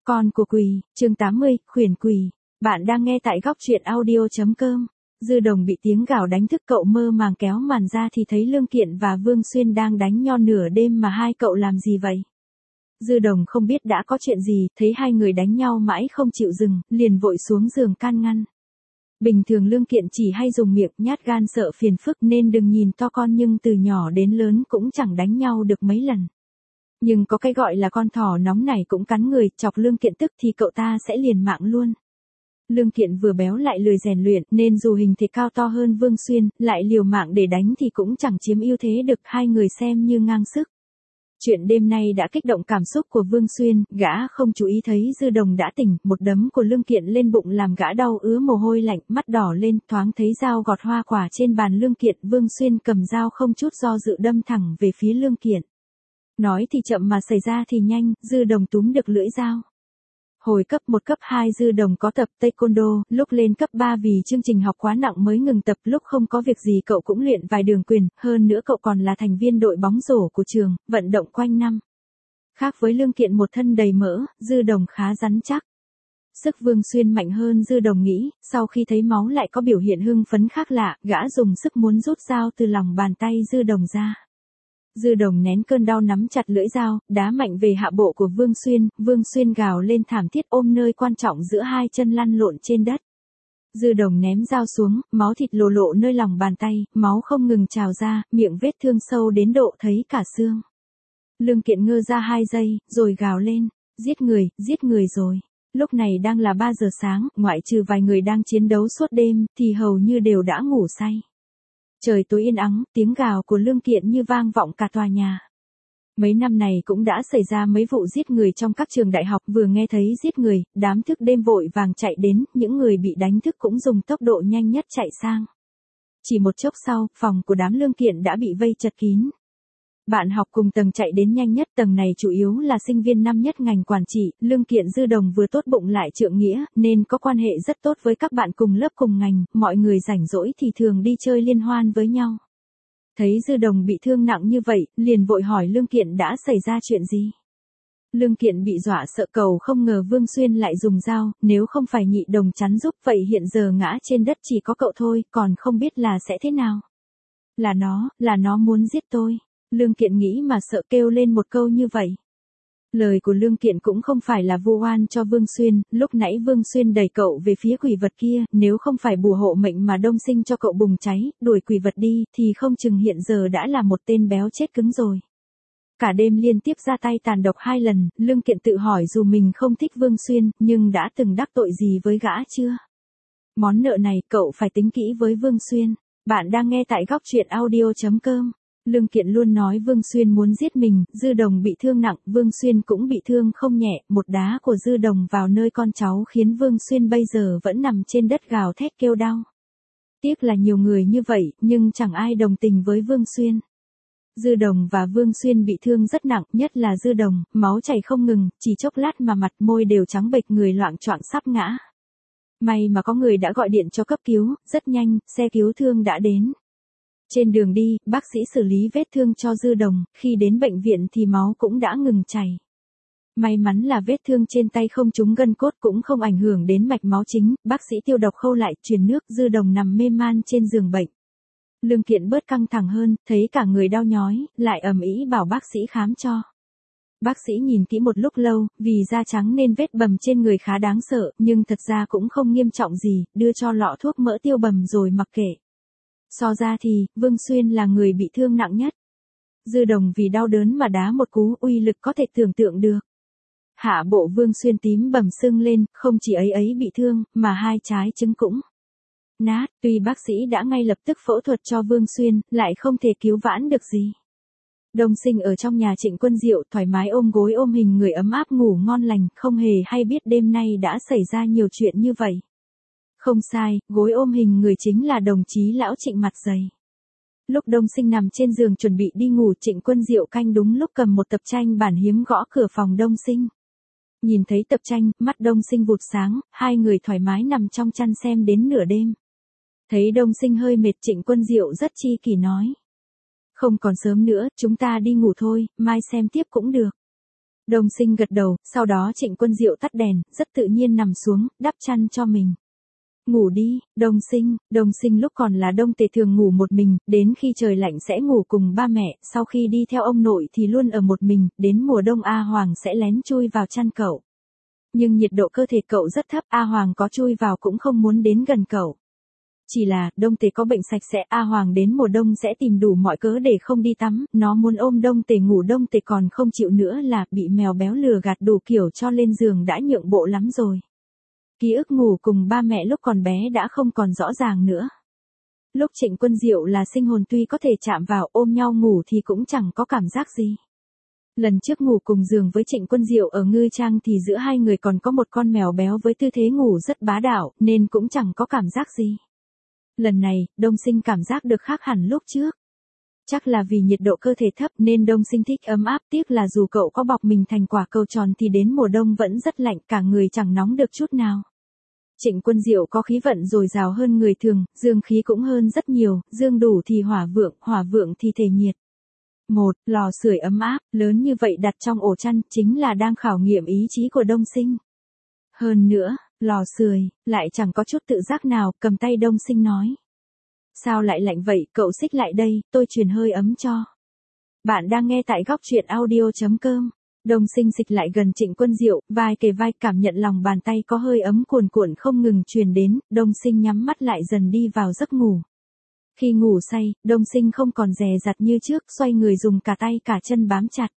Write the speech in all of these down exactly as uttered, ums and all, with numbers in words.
Con của quỷ, chương tám mươi, khuyển quỷ. Bạn đang nghe tại góc truyện audio.com. Dư Đồng bị tiếng gào đánh thức, cậu mơ màng kéo màn ra thì thấy Lương Kiện và Vương Xuyên đang đánh nhau nửa đêm, mà hai cậu làm gì vậy? Dư Đồng không biết đã có chuyện gì, thấy hai người đánh nhau mãi không chịu dừng, liền vội xuống giường can ngăn. Bình thường Lương Kiện chỉ hay dùng miệng, nhát gan sợ phiền phức nên đừng nhìn to con, nhưng từ nhỏ đến lớn cũng chẳng đánh nhau được mấy lần. Nhưng có cái gọi là con thỏ nóng này cũng cắn người, chọc Lương Kiện tức thì cậu ta sẽ liền mạng luôn. Lương Kiện vừa béo lại lười rèn luyện, nên dù hình thể cao to hơn Vương Xuyên, lại liều mạng để đánh thì cũng chẳng chiếm ưu thế được, hai người xem như ngang sức. Chuyện đêm nay đã kích động cảm xúc của Vương Xuyên, gã không chú ý thấy Dư Đồng đã tỉnh, một đấm của Lương Kiện lên bụng làm gã đau ứa mồ hôi lạnh, mắt đỏ lên, thoáng thấy dao gọt hoa quả trên bàn Lương Kiện, Vương Xuyên cầm dao không chút do dự đâm thẳng về phía Lương Kiện. Nói thì chậm mà xảy ra thì nhanh, Dư Đồng túm được lưỡi dao. Hồi cấp một cấp hai Dư Đồng có tập taekwondo, lúc lên cấp ba vì chương trình học quá nặng mới ngừng tập, lúc không có việc gì cậu cũng luyện vài đường quyền, hơn nữa cậu còn là thành viên đội bóng rổ của trường, vận động quanh năm. Khác với Lương Kiện một thân đầy mỡ, Dư Đồng khá rắn chắc. Sức Vương Xuyên mạnh hơn Dư Đồng nghĩ, sau khi thấy máu lại có biểu hiện hưng phấn khác lạ, gã dùng sức muốn rút dao từ lòng bàn tay Dư Đồng ra. Dư Đồng nén cơn đau nắm chặt lưỡi dao, đá mạnh về hạ bộ của Vương Xuyên, Vương Xuyên gào lên thảm thiết ôm nơi quan trọng giữa hai chân lăn lộn trên đất. Dư Đồng ném dao xuống, máu thịt lồ lộ nơi lòng bàn tay, máu không ngừng trào ra, miệng vết thương sâu đến độ thấy cả xương. Lương Kiện ngơ ra hai giây, rồi gào lên, giết người, giết người rồi. Lúc này đang là ba giờ sáng, ngoại trừ vài người đang chiến đấu suốt đêm, thì hầu như đều đã ngủ say. Trời tối yên ắng, tiếng gào của Lương Kiện như vang vọng cả tòa nhà. Mấy năm này cũng đã xảy ra mấy vụ giết người trong các trường đại học, vừa nghe thấy giết người, đám thức đêm vội vàng chạy đến, những người bị đánh thức cũng dùng tốc độ nhanh nhất chạy sang. Chỉ một chốc sau, phòng của đám Lương Kiện đã bị vây chật kín. Bạn học cùng tầng chạy đến nhanh nhất, tầng này chủ yếu là sinh viên năm nhất ngành quản trị, Lương Kiện Dư Đồng vừa tốt bụng lại trượng nghĩa, nên có quan hệ rất tốt với các bạn cùng lớp cùng ngành, mọi người rảnh rỗi thì thường đi chơi liên hoan với nhau. Thấy Dư Đồng bị thương nặng như vậy, liền vội hỏi Lương Kiện đã xảy ra chuyện gì. Lương Kiện bị dọa sợ, cầu không ngờ Vương Xuyên lại dùng dao, nếu không phải Nhị Đồng chắn giúp vậy hiện giờ ngã trên đất chỉ có cậu thôi, còn không biết là sẽ thế nào. Là nó, là nó muốn giết tôi. Lương Kiện nghĩ mà sợ, kêu lên một câu như vậy. Lời của Lương Kiện cũng không phải là vu oan cho Vương Xuyên, lúc nãy Vương Xuyên đẩy cậu về phía quỷ vật kia, nếu không phải bùa hộ mệnh mà đông sinh cho cậu bùng cháy, đuổi quỷ vật đi, thì không chừng hiện giờ đã là một tên béo chết cứng rồi. Cả đêm liên tiếp ra tay tàn độc hai lần, Lương Kiện tự hỏi dù mình không thích Vương Xuyên, nhưng đã từng đắc tội gì với gã chưa? Món nợ này cậu phải tính kỹ với Vương Xuyên. Bạn đang nghe tại góc truyện audio.com. Lương Kiện luôn nói Vương Xuyên muốn giết mình, Dư Đồng bị thương nặng, Vương Xuyên cũng bị thương không nhẹ, một đá của Dư Đồng vào nơi con cháu khiến Vương Xuyên bây giờ vẫn nằm trên đất gào thét kêu đau. Tiếc là nhiều người như vậy, nhưng chẳng ai đồng tình với Vương Xuyên. Dư Đồng và Vương Xuyên bị thương rất nặng, nhất là Dư Đồng, máu chảy không ngừng, chỉ chốc lát mà mặt môi đều trắng bệch, người loạng choạng sắp ngã. May mà có người đã gọi điện cho cấp cứu, rất nhanh, xe cứu thương đã đến. Trên đường đi, bác sĩ xử lý vết thương cho Dư Đồng, khi đến bệnh viện thì máu cũng đã ngừng chảy. May mắn là vết thương trên tay không trúng gân cốt, cũng không ảnh hưởng đến mạch máu chính, bác sĩ tiêu độc khâu lại, truyền nước, Dư Đồng nằm mê man trên giường bệnh. Lương Kiện bớt căng thẳng hơn, thấy cả người đau nhói, lại ầm ĩ bảo bác sĩ khám cho. Bác sĩ nhìn kỹ một lúc lâu, vì da trắng nên vết bầm trên người khá đáng sợ, nhưng thật ra cũng không nghiêm trọng gì, đưa cho lọ thuốc mỡ tiêu bầm rồi mặc kệ. So ra thì, Vương Xuyên là người bị thương nặng nhất. Dư Đồng vì đau đớn mà đá một cú, uy lực có thể tưởng tượng được. Hạ bộ Vương Xuyên tím bầm sưng lên, không chỉ ấy ấy bị thương, mà hai trái trứng cũng nát. Tuy bác sĩ đã ngay lập tức phẫu thuật cho Vương Xuyên, lại không thể cứu vãn được gì. Đông Sinh ở trong nhà Trịnh Quân Diệu thoải mái ôm gối ôm hình người ấm áp ngủ ngon lành, không hề hay biết đêm nay đã xảy ra nhiều chuyện như vậy. Không sai, gối ôm hình người chính là đồng chí lão Trịnh mặt dày. Lúc Đông Sinh nằm trên giường chuẩn bị đi ngủ, Trịnh Quân Diệu canh đúng lúc cầm một tập tranh bản hiếm gõ cửa phòng Đông Sinh. Nhìn thấy tập tranh, mắt Đông Sinh vụt sáng, hai người thoải mái nằm trong chăn xem đến nửa đêm. Thấy Đông Sinh hơi mệt, Trịnh Quân Diệu rất chi kỷ nói. Không còn sớm nữa, chúng ta đi ngủ thôi, mai xem tiếp cũng được. Đông Sinh gật đầu, sau đó Trịnh Quân Diệu tắt đèn, rất tự nhiên nằm xuống, đắp chăn cho mình. Ngủ đi, Đông Sinh. Đông Sinh lúc còn là Đông Tề thường ngủ một mình, đến khi trời lạnh sẽ ngủ cùng ba mẹ, sau khi đi theo ông nội thì luôn ở một mình, đến mùa đông A Hoàng sẽ lén chui vào chăn cậu. Nhưng nhiệt độ cơ thể cậu rất thấp, A Hoàng có chui vào cũng không muốn đến gần cậu. Chỉ là, Đông Tề có bệnh sạch sẽ, A Hoàng đến mùa đông sẽ tìm đủ mọi cớ để không đi tắm, nó muốn ôm Đông Tề ngủ, Đông Tề còn không chịu nữa là bị mèo béo lừa gạt đủ kiểu cho lên giường đã nhượng bộ lắm rồi. Ký ức ngủ cùng ba mẹ lúc còn bé đã không còn rõ ràng nữa. Lúc Trịnh Quân Diệu là sinh hồn tuy có thể chạm vào ôm nhau ngủ thì cũng chẳng có cảm giác gì. Lần trước ngủ cùng giường với Trịnh Quân Diệu ở Ngư Trang thì giữa hai người còn có một con mèo béo với tư thế ngủ rất bá đạo nên cũng chẳng có cảm giác gì. Lần này, Đông Sinh cảm giác được khác hẳn lúc trước. Chắc là vì nhiệt độ cơ thể thấp nên Đông Sinh thích ấm áp, tiếc là dù cậu có bọc mình thành quả cầu tròn thì đến mùa đông vẫn rất lạnh, cả người chẳng nóng được chút nào. Trịnh Quân Diệu có khí vận dồi dào hơn người thường, dương khí cũng hơn rất nhiều, dương đủ thì hỏa vượng, hỏa vượng thì thể nhiệt. Một, lò sưởi ấm áp, lớn như vậy đặt trong ổ chăn, chính là đang khảo nghiệm ý chí của Đông Sinh. Hơn nữa, lò sưởi, lại chẳng có chút tự giác nào, cầm tay Đông Sinh nói. Sao lại lạnh vậy, cậu xích lại đây, tôi truyền hơi ấm cho. Bạn đang nghe tại góc truyện audio.com. Đông Sinh xịch lại gần Trịnh Quân Diệu, vai kề vai, cảm nhận lòng bàn tay có hơi ấm cuồn cuộn không ngừng truyền đến, Đông Sinh nhắm mắt lại dần đi vào giấc ngủ. Khi ngủ say, Đông Sinh không còn dè dặt như trước, xoay người dùng cả tay cả chân bám chặt.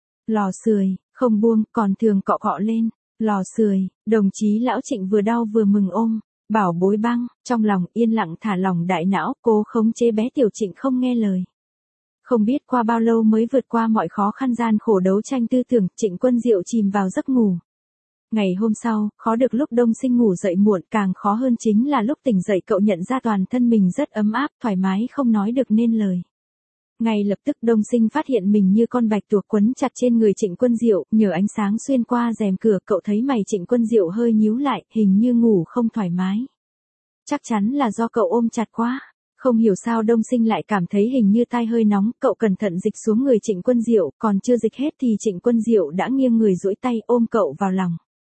Lò sưởi, không buông, còn thường cọ cọ lên. Lò sưởi, đồng chí lão Trịnh vừa đau vừa mừng ôm. Bảo bối băng, trong lòng yên lặng thả lỏng đại não, cố khống chế bé tiểu Trịnh không nghe lời. Không biết qua bao lâu mới vượt qua mọi khó khăn gian khổ đấu tranh tư tưởng, Trịnh Quân Diệu chìm vào giấc ngủ. Ngày hôm sau, khó được lúc Đông Sinh ngủ dậy muộn, càng khó hơn chính là lúc tỉnh dậy cậu nhận ra toàn thân mình rất ấm áp, thoải mái không nói được nên lời. Ngay lập tức Đông Sinh phát hiện mình như con bạch tuộc quấn chặt trên người Trịnh Quân Diệu, nhờ ánh sáng xuyên qua rèm cửa cậu thấy mày Trịnh Quân Diệu hơi nhíu lại, hình như ngủ không thoải mái. Chắc chắn là do cậu ôm chặt quá. Không hiểu sao Đông Sinh lại cảm thấy hình như tai hơi nóng, cậu cẩn thận dịch xuống người Trịnh Quân Diệu, còn chưa dịch hết thì Trịnh Quân Diệu đã nghiêng người duỗi tay ôm cậu vào lòng.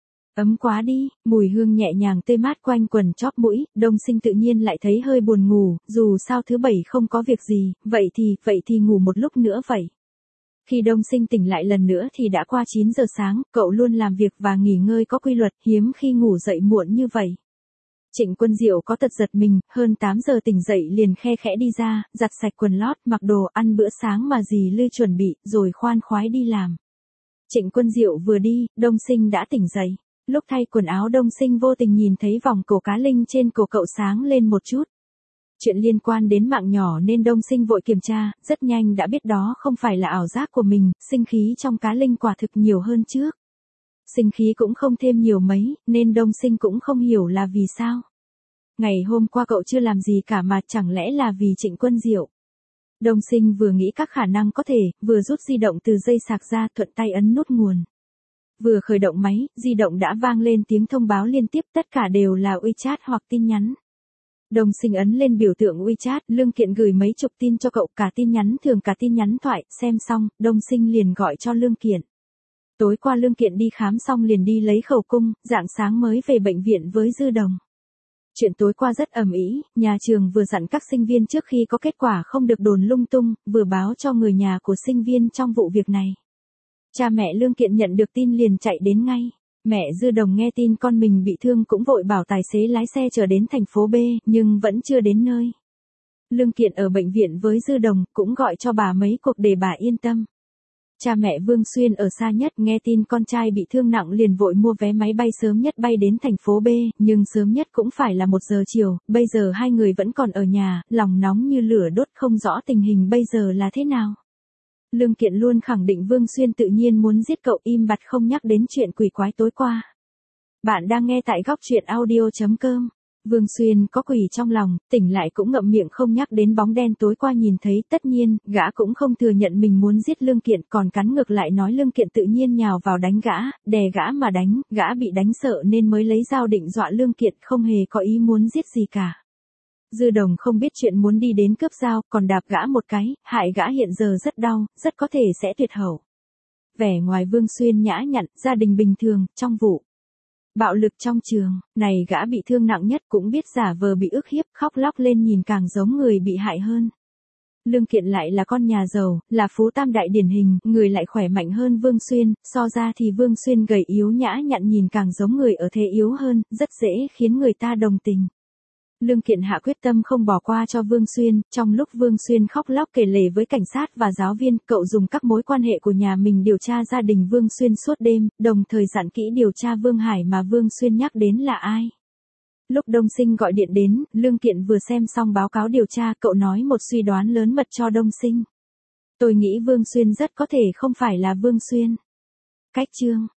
Ấm quá đi, mùi hương nhẹ nhàng tươi mát quanh quần chóp mũi, Đông Sinh tự nhiên lại thấy hơi buồn ngủ, dù sao thứ bảy không có việc gì, vậy thì, vậy thì ngủ một lúc nữa vậy. Khi Đông Sinh tỉnh lại lần nữa thì đã qua chín giờ sáng, cậu luôn làm việc và nghỉ ngơi có quy luật, hiếm khi ngủ dậy muộn như vậy. Trịnh Quân Diệu có tật giật mình, hơn tám giờ tỉnh dậy liền khe khẽ đi ra, giặt sạch quần lót, mặc đồ ăn bữa sáng mà dì Lư chuẩn bị, rồi khoan khoái đi làm. Trịnh Quân Diệu vừa đi, Đông Sinh đã tỉnh dậy. Lúc thay quần áo Đông Sinh vô tình nhìn thấy vòng cổ cá linh trên cổ cậu sáng lên một chút. Chuyện liên quan đến mạng nhỏ nên Đông Sinh vội kiểm tra, rất nhanh đã biết đó không phải là ảo giác của mình, sinh khí trong cá linh quả thực nhiều hơn trước. Sinh khí cũng không thêm nhiều mấy, nên Đông Sinh cũng không hiểu là vì sao. Ngày hôm qua cậu chưa làm gì cả mà chẳng lẽ là vì Trịnh Quân Diệu. Đông Sinh vừa nghĩ các khả năng có thể, vừa rút di động từ dây sạc ra, thuận tay ấn nút nguồn. Vừa khởi động máy, di động đã vang lên tiếng thông báo liên tiếp, tất cả đều là WeChat hoặc tin nhắn. Đông Sinh ấn lên biểu tượng WeChat, Lương Kiện gửi mấy chục tin cho cậu, cả tin nhắn thường cả tin nhắn thoại, xem xong, Đông Sinh liền gọi cho Lương Kiện. Tối qua Lương Kiện đi khám xong liền đi lấy khẩu cung, rạng sáng mới về bệnh viện với Dư Đồng. Chuyện tối qua rất ầm ĩ, nhà trường vừa dặn các sinh viên trước khi có kết quả không được đồn lung tung, vừa báo cho người nhà của sinh viên trong vụ việc này. Cha mẹ Lương Kiện nhận được tin liền chạy đến ngay. Mẹ Dư Đồng nghe tin con mình bị thương cũng vội bảo tài xế lái xe chở đến thành phố B, nhưng vẫn chưa đến nơi. Lương Kiện ở bệnh viện với Dư Đồng, cũng gọi cho bà mấy cuộc để bà yên tâm. Cha mẹ Vương Xuyên ở xa nhất nghe tin con trai bị thương nặng liền vội mua vé máy bay sớm nhất bay đến thành phố B, nhưng sớm nhất cũng phải là một giờ chiều, bây giờ hai người vẫn còn ở nhà, lòng nóng như lửa đốt không rõ tình hình bây giờ là thế nào. Lương Kiện luôn khẳng định Vương Xuyên tự nhiên muốn giết cậu, im bặt không nhắc đến chuyện quỷ quái tối qua. Bạn đang nghe tại góc truyện audio.com. Vương Xuyên có quỷ trong lòng, tỉnh lại cũng ngậm miệng không nhắc đến bóng đen tối qua nhìn thấy, tất nhiên, gã cũng không thừa nhận mình muốn giết Lương Kiện, còn cắn ngược lại nói Lương Kiện tự nhiên nhào vào đánh gã, đè gã mà đánh, gã bị đánh sợ nên mới lấy dao định dọa Lương Kiện, không hề có ý muốn giết gì cả. Dư Đồng không biết chuyện muốn đi đến cướp dao, còn đạp gã một cái, hại gã hiện giờ rất đau, rất có thể sẽ tuyệt hậu. vẻ ngoài Vương Xuyên nhã nhặn, gia đình bình thường, trong vụ bạo lực trong trường, này gã bị thương nặng nhất cũng biết giả vờ bị ức hiếp, khóc lóc lên nhìn càng giống người bị hại hơn. Lương Kiện lại là con nhà giàu, là phú tam đại điển hình, người lại khỏe mạnh hơn Vương Xuyên, so ra thì Vương Xuyên gầy yếu nhã nhặn nhìn càng giống người ở thế yếu hơn, rất dễ khiến người ta đồng tình. Lương Kiện hạ quyết tâm không bỏ qua cho Vương Xuyên, trong lúc Vương Xuyên khóc lóc kể lể với cảnh sát và giáo viên, cậu dùng các mối quan hệ của nhà mình điều tra gia đình Vương Xuyên suốt đêm, đồng thời dặn kỹ điều tra Vương Hải mà Vương Xuyên nhắc đến là ai. Lúc Đông Sinh gọi điện đến, Lương Kiện vừa xem xong báo cáo điều tra, cậu nói một suy đoán lớn mật cho Đông Sinh. Tôi nghĩ Vương Xuyên rất có thể không phải là Vương Xuyên. Cách chương